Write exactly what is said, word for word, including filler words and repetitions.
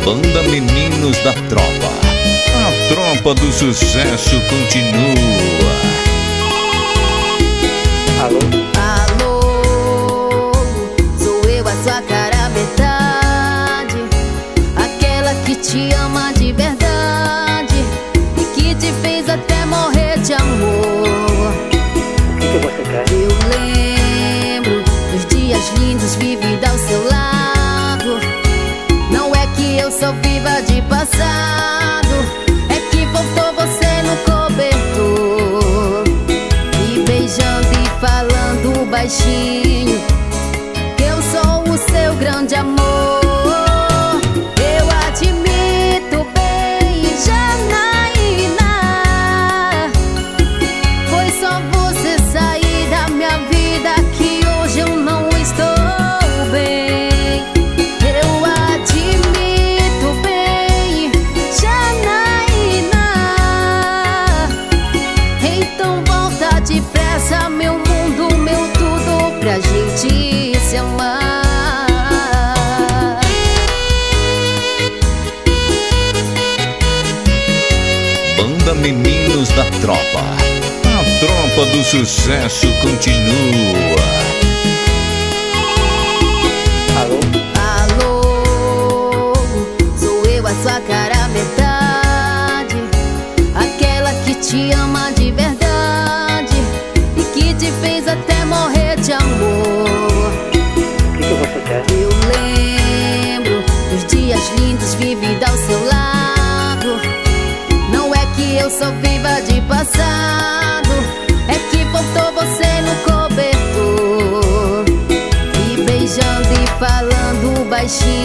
Banda Meninos da Tropa. A tropa do sucesso continua. Alô? Alô, sou eu, a sua cara metade, aquela que te ama de verdade e que te fez até morrer de amor. O que, que você quer? Eu lembro dos dias lindos vividos ao seu lado. Não é que eu só viva de passado, é que voltou você no cobertor, me beijando e falando baixinho que eu sou o seu grande amor. Eu admito bem, Janaína, foi só você sair da minha vida que hoje eu não estou bem. Eu admito bem, Janaína, então volta depressa, meu mundo, meu tudo, pra gente se amar. Banda Meninos da Tropa. A tropa do sucesso continua. Alô? Alô, sou eu, a sua cara metade, aquela que te ama de verdade e que te fez até morrer de amor. O que, que você quer? Eu lembro dos dias lindos vividos ao seu lado. Não é que eu só viva de passado, é que voltou você no cobertor, me beijando e falando baixinho